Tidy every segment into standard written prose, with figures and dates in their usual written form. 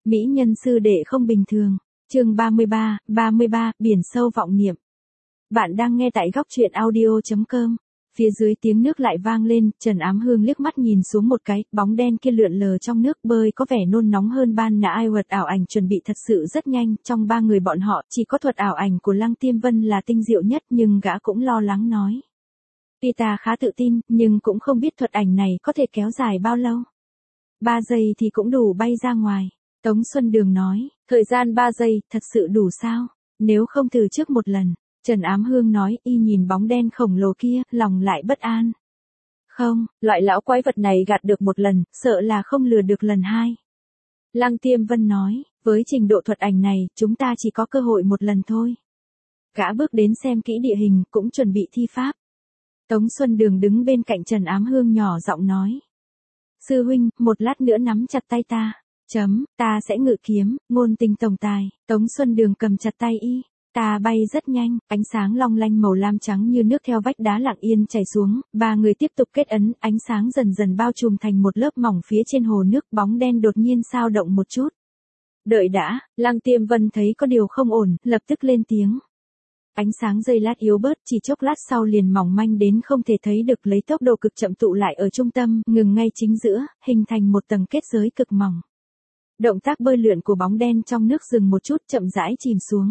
Mỹ nhân sư đệ không bình thường. Chương 33, biển sâu vọng niệm. Bạn đang nghe tại góc truyện audio.com. Phía dưới tiếng nước lại vang lên, Trần Ám Hương liếc mắt nhìn xuống một cái, bóng đen kia lượn lờ trong nước bơi có vẻ nôn nóng hơn ban nãy. Ai thuật ảo ảnh chuẩn bị thật sự rất nhanh, trong ba người bọn họ, chỉ có thuật ảo ảnh của Lăng Tiêm Vân là tinh diệu nhất, nhưng gã cũng lo lắng nói. Tuy ta khá tự tin, nhưng cũng không biết thuật ảnh này có thể kéo dài bao lâu. 3 giây thì cũng đủ bay ra ngoài. Tống Xuân Đường nói, thời gian 3 giây, thật sự đủ sao? Nếu không thử trước một lần. Trần Ám Hương nói, y nhìn bóng đen khổng lồ kia, lòng lại bất an. Không, loại lão quái vật này gạt được một lần, sợ là không lừa được lần hai. Lăng Tiêm Vân nói, với trình độ thuật ảnh này, chúng ta chỉ có cơ hội một lần thôi. Gã bước đến xem kỹ địa hình, cũng chuẩn bị thi pháp. Tống Xuân Đường đứng bên cạnh Trần Ám Hương nhỏ giọng nói. Sư huynh, một lát nữa nắm chặt tay ta. Ta sẽ ngự kiếm, ngôn tình tổng tài. Tống Xuân Đường cầm chặt tay y. Ta bay rất nhanh, ánh sáng long lanh màu lam trắng như nước theo vách đá lặng yên chảy xuống, ba người tiếp tục kết ấn, ánh sáng dần dần bao trùm thành một lớp mỏng phía trên hồ nước, bóng đen đột nhiên xao động một chút. Đợi đã, Lăng Tiêm Vân thấy có điều không ổn, lập tức lên tiếng. Ánh sáng giây lát yếu bớt, chỉ chốc lát sau liền mỏng manh đến không thể thấy được, lấy tốc độ cực chậm tụ lại ở trung tâm, ngừng ngay chính giữa, hình thành một tầng kết giới cực mỏng. Động tác bơi lượn của bóng đen trong nước dừng một chút, chậm rãi chìm xuống.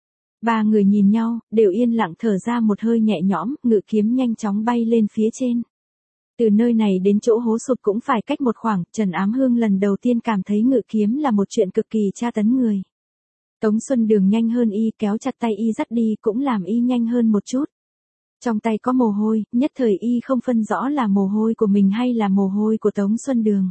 Ba người nhìn nhau, đều yên lặng thở ra một hơi nhẹ nhõm, ngự kiếm nhanh chóng bay lên phía trên. Từ nơi này đến chỗ hố sụp cũng phải cách một khoảng, Trần Ám Hương lần đầu tiên cảm thấy ngự kiếm là một chuyện cực kỳ tra tấn người. Tống Xuân Đường nhanh hơn y, kéo chặt tay y dắt đi cũng làm y nhanh hơn một chút. Trong tay có mồ hôi, nhất thời y không phân rõ là mồ hôi của mình hay là mồ hôi của Tống Xuân Đường.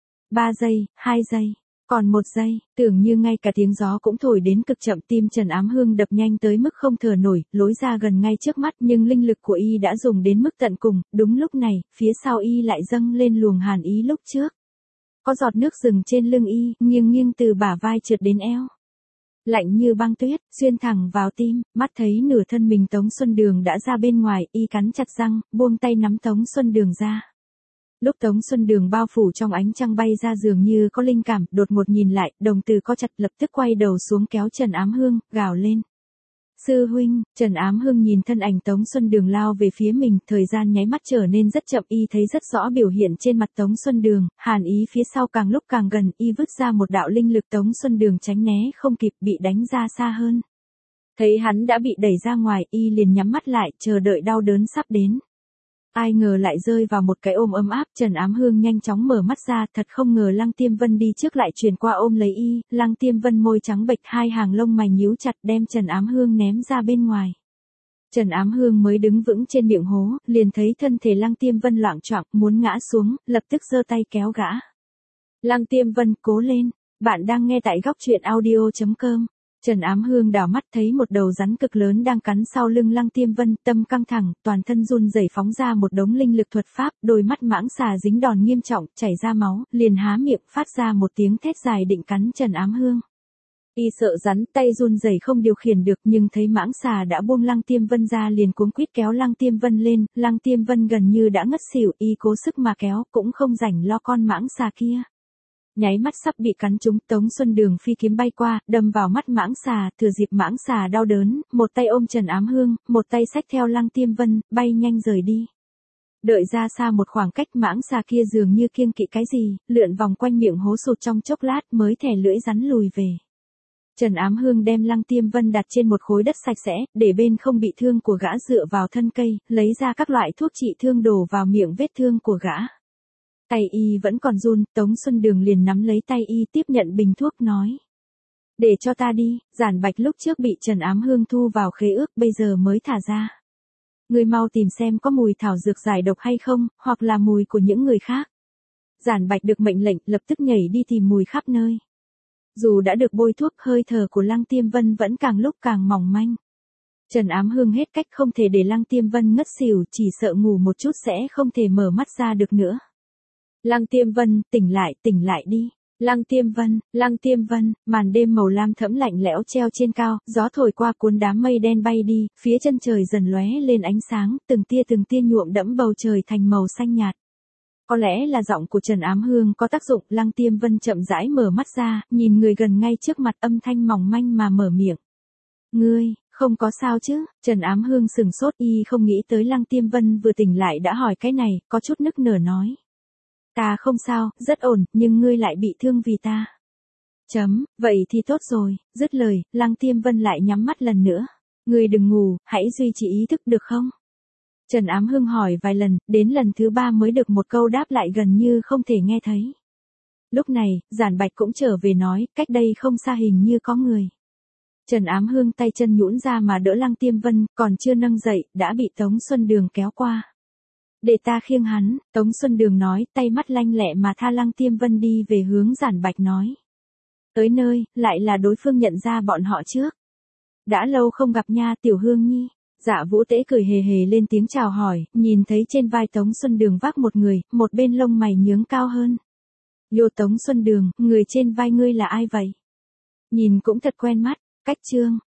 3 giây, 2 giây. Còn 1 giây, tưởng như ngay cả tiếng gió cũng thổi đến cực chậm, tim Trần Ám Hương đập nhanh tới mức không thở nổi, lối ra gần ngay trước mắt, nhưng linh lực của y đã dùng đến mức tận cùng. Đúng lúc này, phía sau y lại dâng lên luồng hàn ý lúc trước. Có giọt nước dừng trên lưng y, nghiêng nghiêng từ bả vai trượt đến eo. Lạnh như băng tuyết, xuyên thẳng vào tim, mắt thấy nửa thân mình Tống Xuân Đường đã ra bên ngoài, y cắn chặt răng, buông tay nắm Tống Xuân Đường ra. Lúc Tống Xuân Đường bao phủ trong ánh trăng bay ra dường như có linh cảm, đột ngột nhìn lại, đồng tử co chặt, lập tức quay đầu xuống kéo Trần Ám Hương, gào lên. Sư huynh, Trần Ám Hương nhìn thân ảnh Tống Xuân Đường lao về phía mình, thời gian nháy mắt trở nên rất chậm, y thấy rất rõ biểu hiện trên mặt Tống Xuân Đường, hàn ý phía sau càng lúc càng gần, y vứt ra một đạo linh lực, Tống Xuân Đường tránh né không kịp, bị đánh ra xa hơn. Thấy hắn đã bị đẩy ra ngoài, y liền nhắm mắt lại, chờ đợi đau đớn sắp đến. Ai ngờ lại rơi vào một cái ôm ấm áp, Trần Ám Hương nhanh chóng mở mắt ra, thật không ngờ Lăng Tiêm Vân đi trước lại truyền qua ôm lấy y, Lăng Tiêm Vân môi trắng bệch, hai hàng lông mày nhíu chặt, đem Trần Ám Hương ném ra bên ngoài. Trần Ám Hương mới đứng vững trên miệng hố, liền thấy thân thể Lăng Tiêm Vân loạng choạng, muốn ngã xuống, lập tức giơ tay kéo gã. Lăng Tiêm Vân, cố lên, bạn đang nghe tại góc truyện audio.com. Trần Ám Hương đảo mắt thấy một đầu rắn cực lớn đang cắn sau lưng Lăng Tiêm Vân, tâm căng thẳng, toàn thân run rẩy phóng ra một đống linh lực thuật pháp, đôi mắt mãng xà dính đòn nghiêm trọng, chảy ra máu, liền há miệng phát ra một tiếng thét dài định cắn Trần Ám Hương. Y sợ rắn, tay run rẩy không điều khiển được, nhưng thấy mãng xà đã buông Lăng Tiêm Vân ra liền cuống quýt kéo Lăng Tiêm Vân lên, Lăng Tiêm Vân gần như đã ngất xỉu, y cố sức mà kéo, cũng không rảnh lo con mãng xà kia. Nháy mắt sắp bị cắn trúng, Tống Xuân Đường phi kiếm bay qua, đâm vào mắt mãng xà, thừa dịp mãng xà đau đớn, một tay ôm Trần Ám Hương, một tay xách theo Lăng Tiêm Vân, bay nhanh rời đi. Đợi ra xa một khoảng cách, mãng xà kia dường như kiêng kỵ cái gì, lượn vòng quanh miệng hố sụt trong chốc lát mới thè lưỡi rắn lùi về. Trần Ám Hương đem Lăng Tiêm Vân đặt trên một khối đất sạch sẽ, để bên không bị thương của gã dựa vào thân cây, lấy ra các loại thuốc trị thương đổ vào miệng vết thương của gã. Tay y vẫn còn run, Tống Xuân Đường liền nắm lấy tay y, tiếp nhận bình thuốc nói. Để cho ta đi, Giản Bạch lúc trước bị Trần Ám Hương thu vào khế ước, bây giờ mới thả ra. Người mau tìm xem có mùi thảo dược giải độc hay không, hoặc là mùi của những người khác. Giản Bạch được mệnh lệnh, lập tức nhảy đi tìm mùi khắp nơi. Dù đã được bôi thuốc, hơi thở của Lăng Tiêm Vân vẫn càng lúc càng mỏng manh. Trần Ám Hương hết cách không thể để Lăng Tiêm Vân ngất xỉu, chỉ sợ ngủ một chút sẽ không thể mở mắt ra được nữa. Lăng Tiêm Vân, tỉnh lại đi. Lăng Tiêm Vân, màn đêm màu lam thẫm lạnh lẽo treo trên cao, gió thổi qua cuốn đám mây đen bay đi, phía chân trời dần lóe lên ánh sáng, từng tia nhuộm đẫm bầu trời thành màu xanh nhạt. Có lẽ là giọng của Trần Ám Hương có tác dụng, Lăng Tiêm Vân chậm rãi mở mắt ra, nhìn người gần ngay trước mặt, âm thanh mỏng manh mà mở miệng. Ngươi, không có sao chứ? Trần Ám Hương sừng sốt, y không nghĩ tới Lăng Tiêm Vân vừa tỉnh lại đã hỏi cái này, có chút nức nở nói. Ta không sao, rất ổn, nhưng ngươi lại bị thương vì ta. Vậy thì tốt rồi, dứt lời, Lăng Tiêm Vân lại nhắm mắt lần nữa. Ngươi đừng ngủ, hãy duy trì ý thức được không? Trần Ám Hương hỏi vài lần, đến lần thứ 3 mới được một câu đáp lại gần như không thể nghe thấy. Lúc này, Giản Bạch cũng trở về nói, cách đây không xa hình như có người. Trần Ám Hương tay chân nhũn ra mà đỡ Lăng Tiêm Vân, còn chưa nâng dậy, đã bị Tống Xuân Đường kéo qua. Để ta khiêng hắn, Tống Xuân Đường nói, tay mắt lanh lẹ mà tha Lăng Tiêm Vân đi về hướng Giản Bạch nói. Tới nơi, lại là đối phương nhận ra bọn họ trước. Đã lâu không gặp nha, Tiểu Hương Nhi. Dạ Vũ Tế cười hề hề lên tiếng chào hỏi, nhìn thấy trên vai Tống Xuân Đường vác một người, một bên lông mày nhướng cao hơn. Yo, Tống Xuân Đường, người trên vai ngươi là ai vậy? Nhìn cũng thật quen mắt, cách trương.